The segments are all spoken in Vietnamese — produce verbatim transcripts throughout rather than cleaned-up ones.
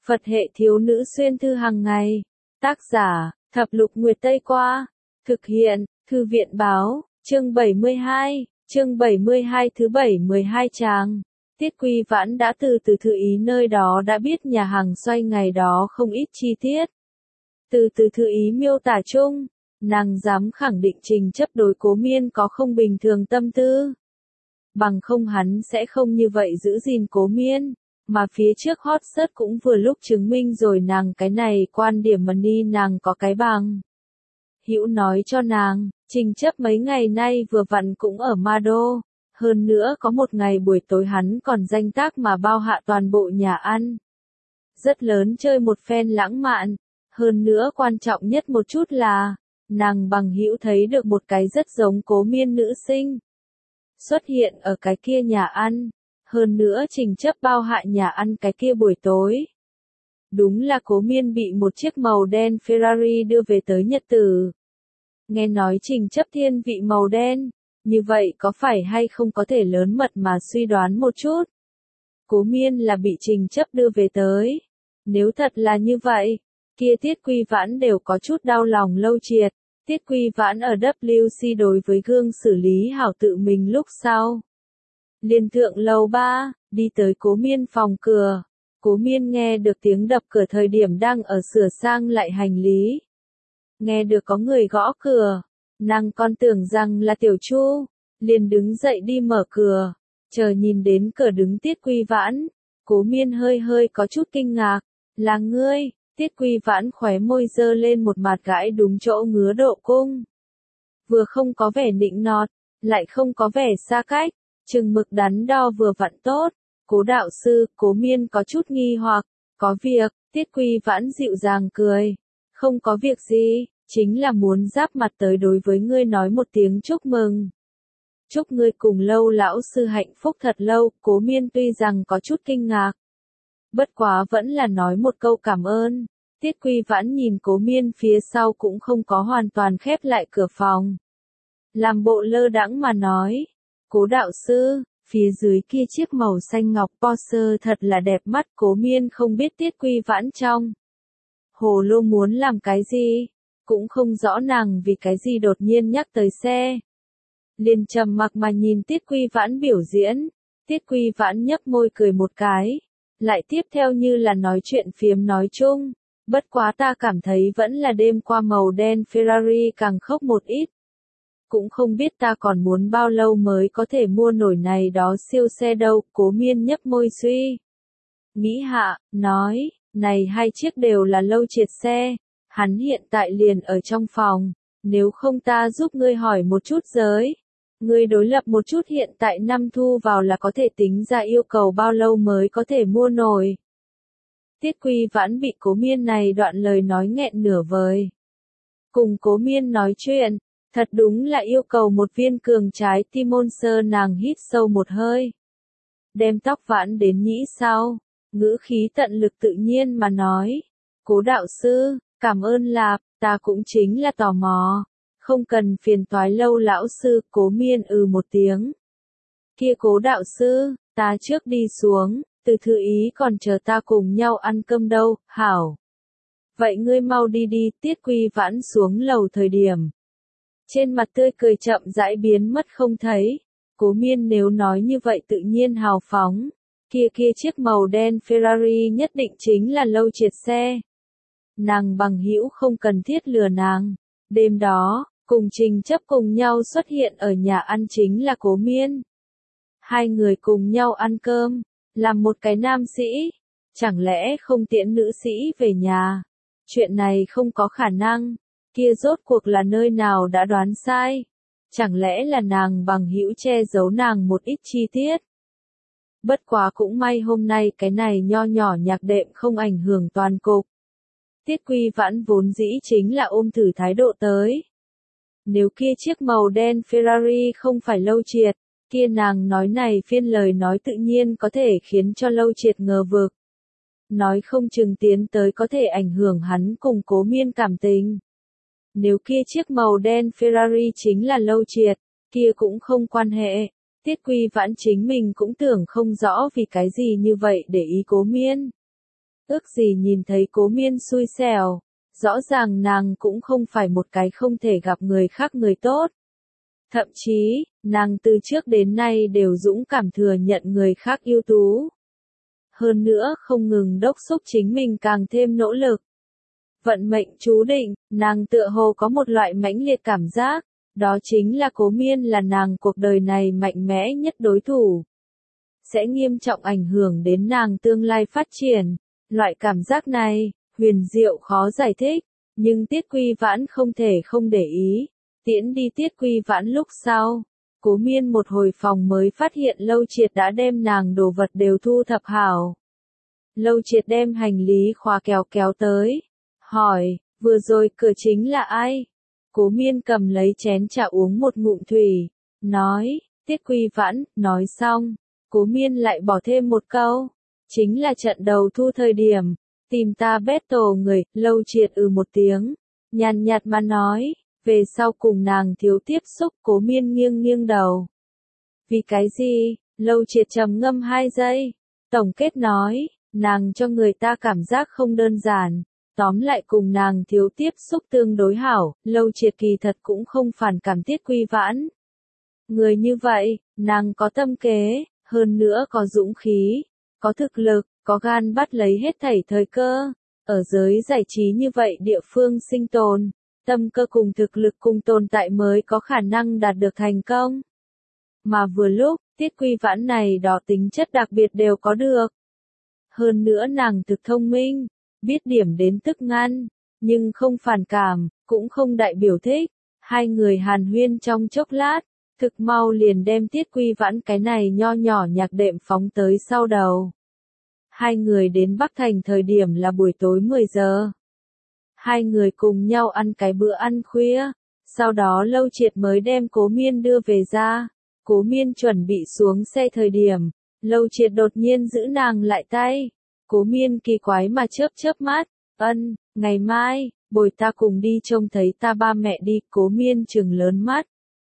Phật hệ thiếu nữ xuyên thư hàng ngày. Tác giả, Thập lục Nguyệt Tây Qua. Thực hiện, Thư viện Báo, chương bảy mươi hai, chương bảy mươi hai thứ bảy mươi hai trang. Tiết Quy Vãn đã từ từ Thư Ý nơi đó đã biết nhà hàng xoay ngày đó không ít chi tiết. Từ từ Thư Ý miêu tả chung, nàng dám khẳng định Trình Chấp đối Cố Miên có không bình thường tâm tư. Bằng không hắn sẽ không như vậy giữ gìn Cố Miên, mà phía trước hot search cũng vừa lúc chứng minh rồi nàng cái này quan điểm mà ni nàng có cái bằng. Hữu nói cho nàng, Trình Chấp mấy ngày nay vừa vặn cũng ở Ma Đô, hơn nữa có một ngày buổi tối hắn còn danh tác mà bao hạ toàn bộ nhà ăn. Rất lớn chơi một phen lãng mạn, hơn nữa quan trọng nhất một chút là, nàng bằng hữu thấy được một cái rất giống Cố Miên nữ sinh. Xuất hiện ở cái kia nhà ăn, hơn nữa Trình Chấp bao hạ nhà ăn cái kia buổi tối. Đúng là Cố Miên bị một chiếc màu đen Ferrari đưa về tới nhật tử. Nghe nói Trình Chấp thiên vị màu đen, như vậy có phải hay không có thể lớn mật mà suy đoán một chút. Cố Miên là bị Trình Chấp đưa về tới. Nếu thật là như vậy, kia Tiết Quy Vãn đều có chút đau lòng Lâu Triệt. Tiết Quy Vãn ở W C đối với gương xử lý hảo tự mình lúc sau. Liên thượng lầu ba, đi tới Cố Miên phòng cửa. Cố Miên nghe được tiếng đập cửa thời điểm đang ở sửa sang lại hành lý. Nghe được có người gõ cửa, nàng còn tưởng rằng là Tiểu Chu, liền đứng dậy đi mở cửa, chờ nhìn đến cửa đứng Tiết Quy Vãn. Cố Miên hơi hơi có chút kinh ngạc, là ngươi. Tiết Quy Vãn khóe môi dơ lên một mặt gãi đúng chỗ ngứa độ cung. Vừa không có vẻ nịnh nọt, lại không có vẻ xa cách, chừng mực đắn đo vừa vặn tốt. Cố đạo sư, Cố Miên có chút nghi hoặc, có việc. Tiết Quy Vãn dịu dàng cười, không có việc gì, chính là muốn giáp mặt tới đối với ngươi nói một tiếng chúc mừng. Chúc ngươi cùng Lâu lão sư hạnh phúc thật lâu. Cố Miên tuy rằng có chút kinh ngạc, bất quá vẫn là nói một câu cảm ơn. Tiết Quy Vãn nhìn Cố Miên phía sau cũng không có hoàn toàn khép lại cửa phòng. Làm bộ lơ đãng mà nói, Cố đạo sư, phía dưới kia chiếc màu xanh ngọc Porsche thật là đẹp mắt. Cố Miên không biết Tiết Quy Vãn trong hồ lô muốn làm cái gì, cũng không rõ nàng vì cái gì đột nhiên nhắc tới xe. Liền trầm mặc mà nhìn Tiết Quy Vãn biểu diễn. Tiết Quy Vãn nhấp môi cười một cái, lại tiếp theo như là nói chuyện phiếm nói chung. Bất quá ta cảm thấy vẫn là đêm qua màu đen Ferrari càng khốc một ít. Cũng không biết ta còn muốn bao lâu mới có thể mua nổi này đó siêu xe đâu. Cố Miên nhấp môi suy nghĩ hạ, nói, này hai chiếc đều là Lâu Triệt xe. Hắn hiện tại liền ở trong phòng, nếu không ta giúp ngươi hỏi một chút giới. Ngươi đối lập một chút hiện tại năm thu vào là có thể tính ra yêu cầu bao lâu mới có thể mua nổi. Tiết Quy Vãn bị Cố Miên này đoạn lời nói nghẹn nửa vời. Cùng Cố Miên nói chuyện, thật đúng là yêu cầu một viên cường trái tim monster. Nàng hít sâu một hơi, đem tóc vãn đến nhĩ sau, ngữ khí tận lực tự nhiên mà nói. Cố đạo sư, cảm ơn lạp, ta cũng chính là tò mò, không cần phiền toái Lâu lão sư. Cố Miên ừ một tiếng. Kia Cố đạo sư, ta trước đi xuống. Từ Thư Ý còn chờ ta cùng nhau ăn cơm đâu. Hảo. Vậy ngươi mau đi đi. Tiết Quy Vãn xuống lầu thời điểm, trên mặt tươi cười chậm rãi biến mất không thấy. Cố Miên nếu nói như vậy tự nhiên hào phóng. Kia kia chiếc màu đen Ferrari nhất định chính là Lâu Triệt xe. Nàng bằng hữu không cần thiết lừa nàng. Đêm đó, cùng Trình Chấp cùng nhau xuất hiện ở nhà ăn chính là Cố Miên. Hai người cùng nhau ăn cơm. Làm một cái nam sĩ, chẳng lẽ không tiễn nữ sĩ về nhà? Chuyện này không có khả năng. Kia rốt cuộc là nơi nào đã đoán sai? Chẳng lẽ là nàng bằng hữu che giấu nàng một ít chi tiết? Bất quá cũng may hôm nay cái này nho nhỏ nhạc đệm không ảnh hưởng toàn cục. Tiết Quy Vãn vốn dĩ chính là ôm thử thái độ tới. Nếu kia chiếc màu đen Ferrari không phải Lâu Triệt, kia nàng nói này phiên lời nói tự nhiên có thể khiến cho Lâu Triệt ngờ vực. Nói không chừng tiến tới có thể ảnh hưởng hắn cùng Cố Miên cảm tình. Nếu kia chiếc màu đen Ferrari chính là Lâu Triệt, kia cũng không quan hệ. Tiết Quy Vãn chính mình cũng tưởng không rõ vì cái gì như vậy để ý Cố Miên. ước gì nhìn thấy Cố Miên xui xẻo. Rõ ràng nàng cũng không phải một cái không thể gặp người khác người tốt. Thậm chí, nàng từ trước đến nay đều dũng cảm thừa nhận người khác ưu tú. Hơn nữa không ngừng đốc thúc chính mình càng thêm nỗ lực. Vận mệnh chú định, nàng tựa hồ có một loại mãnh liệt cảm giác, đó chính là Cố Miên là nàng cuộc đời này mạnh mẽ nhất đối thủ. Sẽ nghiêm trọng ảnh hưởng đến nàng tương lai phát triển. Loại cảm giác này, huyền diệu khó giải thích, nhưng Tiết Quy Vãn không thể không để ý. Tiễn đi Tiết Quy Vãn lúc sau, Cố Miên một hồi phòng mới phát hiện Lâu Triệt đã đem nàng đồ vật đều thu thập hảo. Lâu Triệt đem hành lý khóa kéo kéo tới, hỏi, vừa rồi cửa chính là ai? Cố Miên cầm lấy chén trà uống một ngụm thủy, nói, Tiết Quy Vãn, nói xong, Cố Miên lại bỏ thêm một câu, chính là trận đầu thu thời điểm, tìm ta battle người. Lâu Triệt ừ một tiếng, nhàn nhạt mà nói, về sau cùng nàng thiếu tiếp xúc. Cố Miên nghiêng nghiêng đầu. Vì cái gì? Lâu Triệt trầm ngâm hai giây, tổng kết nói, nàng cho người ta cảm giác không đơn giản. Tóm lại cùng nàng thiếu tiếp xúc tương đối hảo. Lâu Triệt kỳ thật cũng không phản cảm Tiết Quy Vãn. Người như vậy, nàng có tâm kế, hơn nữa có dũng khí, có thực lực, có gan bắt lấy hết thảy thời cơ. Ở giới giải trí như vậy địa phương sinh tồn, tâm cơ cùng thực lực cùng tồn tại mới có khả năng đạt được thành công. Mà vừa lúc, Tiết Quy Vãn này đó tính chất đặc biệt đều có được. Hơn nữa nàng thực thông minh, biết điểm đến tức ngăn, nhưng không phản cảm, cũng không đại biểu thích. Hai người hàn huyên trong chốc lát, thực mau liền đem Tiết Quy Vãn cái này nho nhỏ nhạc đệm phóng tới sau đầu. Hai người đến Bắc Thành thời điểm là buổi tối mười giờ. Hai người cùng nhau ăn cái bữa ăn khuya, sau đó Lâu Triệt mới đem Cố Miên đưa về ra. Cố Miên chuẩn bị xuống xe thời điểm, Lâu Triệt đột nhiên giữ nàng lại tay. Cố Miên kỳ quái mà chớp chớp mắt, ân, ngày mai, bồi ta cùng đi trông thấy ta ba mẹ đi. Cố Miên trừng lớn mắt.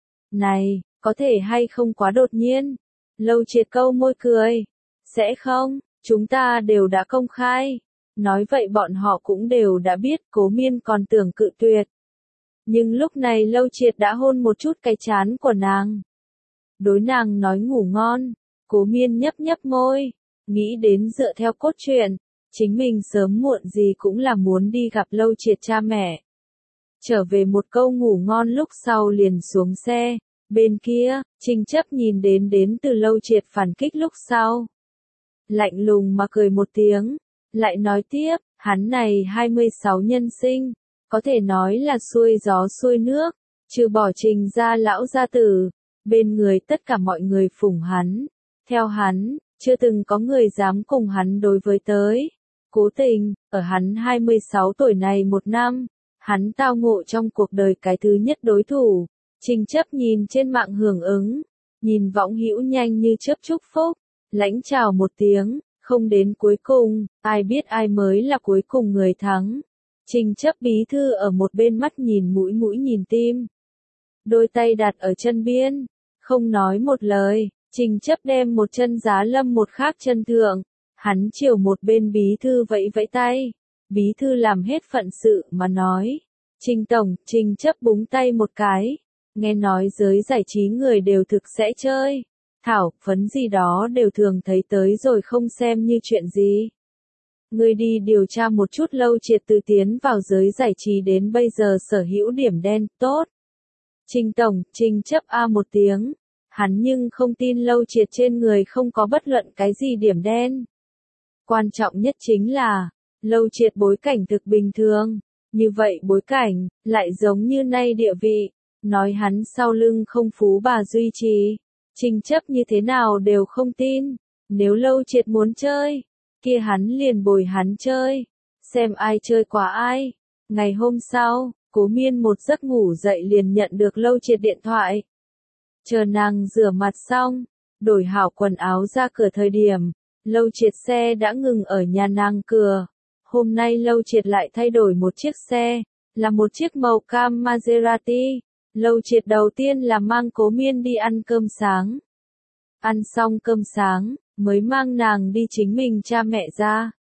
Này, có thể hay không quá đột nhiên? Lâu Triệt câu môi cười. Sẽ không, chúng ta đều đã công khai. Nói vậy bọn họ cũng đều đã biết. Cố Miên còn tưởng cự tuyệt. Nhưng lúc này Lâu Triệt đã hôn một chút cái trán của nàng. Đối nàng nói ngủ ngon. Cố Miên nhấp nhấp môi. Nghĩ đến dựa theo cốt truyện, chính mình sớm muộn gì cũng là muốn đi gặp Lâu Triệt cha mẹ. Trở về một câu ngủ ngon lúc sau liền xuống xe. Bên kia, Trình Chấp nhìn đến đến từ Lâu Triệt phản kích lúc sau. Lạnh lùng mà cười một tiếng, lại nói tiếp, hắn này hai mươi sáu nhân sinh, có thể nói là xuôi gió xuôi nước, trừ bỏ Trình gia lão gia tử, bên người tất cả mọi người phụng hắn. Theo hắn, chưa từng có người dám cùng hắn đối với tới. Cố Tình, ở hắn hai mươi sáu tuổi này một năm, hắn tao ngộ trong cuộc đời cái thứ nhất đối thủ. Trình Chấp nhìn trên mạng hưởng ứng, nhìn võng hữu nhanh như chớp chúc phúc, lãnh chào một tiếng, không đến cuối cùng, ai biết ai mới là cuối cùng người thắng. Trình Chấp bí thư ở một bên mắt nhìn mũi mũi nhìn tim. Đôi tay đặt ở chân biên, không nói một lời, Trình Chấp đem một chân giá lâm một khác chân thượng. Hắn chiều một bên bí thư vẫy vẫy tay. Bí thư làm hết phận sự mà nói. Trình tổng, Trình Chấp búng tay một cái. Nghe nói giới giải trí người đều thực sẽ chơi. Thảo, phấn gì đó đều thường thấy tới rồi không xem như chuyện gì. Ngươi đi điều tra một chút Lâu Triệt từ tiến vào giới giải trí đến bây giờ sở hữu điểm đen, tốt. Trình tổng, Trình Chấp a một tiếng. Hắn nhưng không tin Lâu Triệt trên người không có bất luận cái gì điểm đen. Quan trọng nhất chính là, Lâu Triệt bối cảnh thực bình thường. Như vậy bối cảnh, lại giống như nay địa vị. Nói hắn sau lưng không phú bà duy trì. Trình Chấp như thế nào đều không tin. Nếu Lâu Triệt muốn chơi, kia hắn liền bồi hắn chơi. Xem ai chơi qua ai. Ngày hôm sau, Cố Miên một giấc ngủ dậy liền nhận được Lâu Triệt điện thoại. Chờ nàng rửa mặt xong, đổi hảo quần áo ra cửa thời điểm, Lâu Triệt xe đã ngừng ở nhà nàng cửa. Hôm nay Lâu Triệt lại thay đổi một chiếc xe, là một chiếc màu cam Maserati. Lâu Triệt đầu tiên là mang Cố Miên đi ăn cơm sáng. Ăn xong cơm sáng, mới mang nàng đi chính mình cha mẹ ra.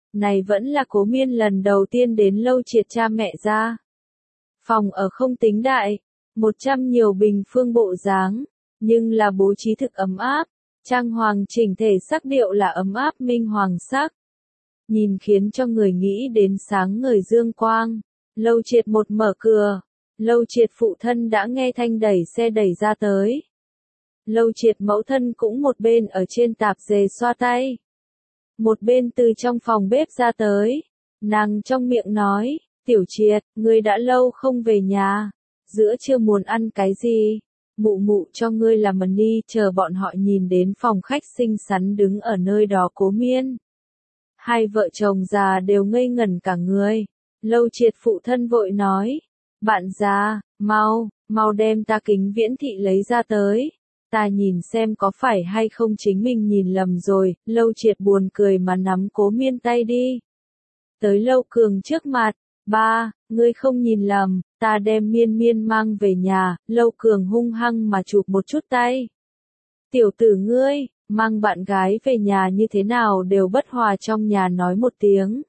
Này vẫn là Cố Miên lần đầu tiên đến Lâu Triệt cha mẹ ra. Phòng ở không tính đại, một trăm nhiều bình phương bộ dáng, nhưng là bố trí thực ấm áp, trang hoàng chỉnh thể sắc điệu là ấm áp minh hoàng sắc. Nhìn khiến cho người nghĩ đến sáng ngời dương quang. Lâu Triệt một mở cửa, Lâu Triệt phụ thân đã nghe thanh đẩy xe đẩy ra tới. Lâu Triệt mẫu thân cũng một bên ở trên tạp dề xoa tay. Một bên từ trong phòng bếp ra tới. Nàng trong miệng nói, Tiểu Triệt, ngươi đã lâu không về nhà. Giữa trưa muốn ăn cái gì? Mụ mụ cho ngươi làm mần ni. Chờ bọn họ nhìn đến phòng khách xinh xắn đứng ở nơi đó Cố Miên. Hai vợ chồng già đều ngây ngẩn cả người. Lâu Triệt phụ thân vội nói, bạn già, mau, mau đem ta kính viễn thị lấy ra tới. Ta nhìn xem có phải hay không chính mình nhìn lầm rồi. Lâu Triệt buồn cười mà nắm Cố Miên tay đi. Tới Lâu Cường trước mặt, ba, ngươi không nhìn lầm, ta đem Miên Miên mang về nhà. Lâu Cường hung hăng mà chụp một chút tay. Tiểu tử ngươi, mang bạn gái về nhà như thế nào đều bất hòa trong nhà nói một tiếng.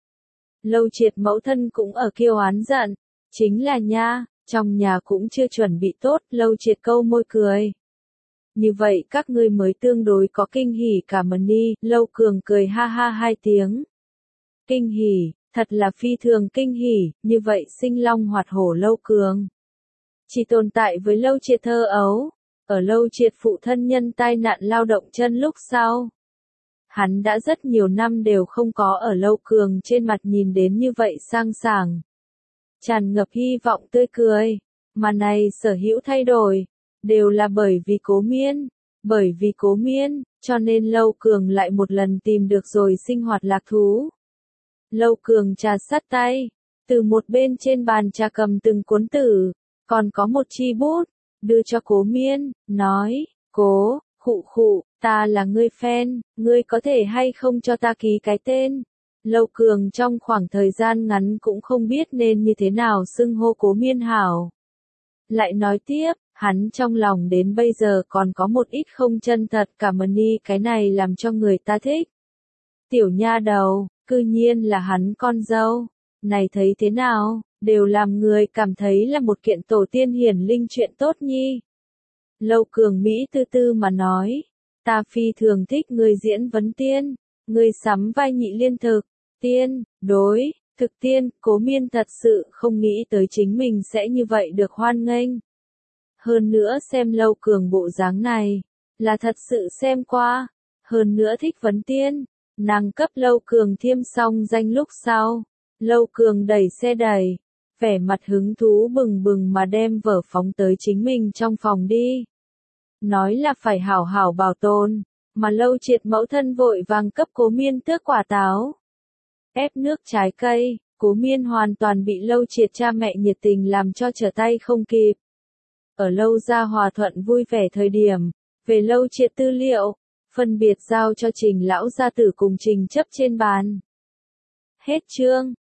Lâu Triệt mẫu thân cũng ở kêu oán giận, chính là nha, trong nhà cũng chưa chuẩn bị tốt. Lâu Triệt câu môi cười. Như vậy các ngươi mới tương đối có kinh hỉ cả mần ni. Lâu Cường cười ha ha hai tiếng. Kinh hỉ, thật là phi thường kinh hỉ, như vậy sinh long hoạt hổ Lâu Cường. Chỉ tồn tại với Lâu Triệt thơ ấu, ở Lâu Triệt phụ thân nhân tai nạn lao động chân lúc sau. Hắn đã rất nhiều năm đều không có ở Lâu Cường trên mặt nhìn đến như vậy sang sảng. Tràn ngập hy vọng tươi cười, mà này sở hữu thay đổi, đều là bởi vì Cố Miên, bởi vì Cố Miên, cho nên Lâu Cường lại một lần tìm được rồi sinh hoạt lạc thú. Lâu Cường trà sát tay, từ một bên trên bàn trà cầm từng cuốn tử, còn có một chi bút, đưa cho Cố Miên, nói, Cố, khụ khụ, ta là ngươi fan, ngươi có thể hay không cho ta ký cái tên. Lâu Cường trong khoảng thời gian ngắn cũng không biết nên như thế nào xưng hô Cố Miên hảo. Lại nói tiếp, hắn trong lòng đến bây giờ còn có một ít không chân thật cả mần ni, cái này làm cho người ta thích. Tiểu nha đầu, cư nhiên là hắn con dâu, này thấy thế nào, đều làm người cảm thấy là một kiện tổ tiên hiển linh chuyện tốt nhi. Lâu Cường Mỹ tư tư mà nói, ta phi thường thích người diễn vấn tiên, người sắm vai nhị liên thực, tiên, đối, thực tiên. Cố Miên thật sự không nghĩ tới chính mình sẽ như vậy được hoan nghênh. Hơn nữa xem Lâu Cường bộ dáng này, là thật sự xem qua, hơn nữa thích vấn tiên. Nàng cấp Lâu Cường thiêm xong danh lúc sau, Lâu Cường đẩy xe đẩy, vẻ mặt hứng thú bừng bừng mà đem vở phóng tới chính mình trong phòng đi. Nói là phải hảo hảo bảo tồn, mà Lâu Triệt mẫu thân vội vàng cấp Cố Miên tước quả táo, ép nước trái cây. Cố Miên hoàn toàn bị Lâu Triệt cha mẹ nhiệt tình làm cho trở tay không kịp. Ở Lâu gia hòa thuận vui vẻ thời điểm, về Lâu Triệt tư liệu, phân biệt giao cho Trình lão gia tử cùng Trình chấp trên bàn. Hết chương.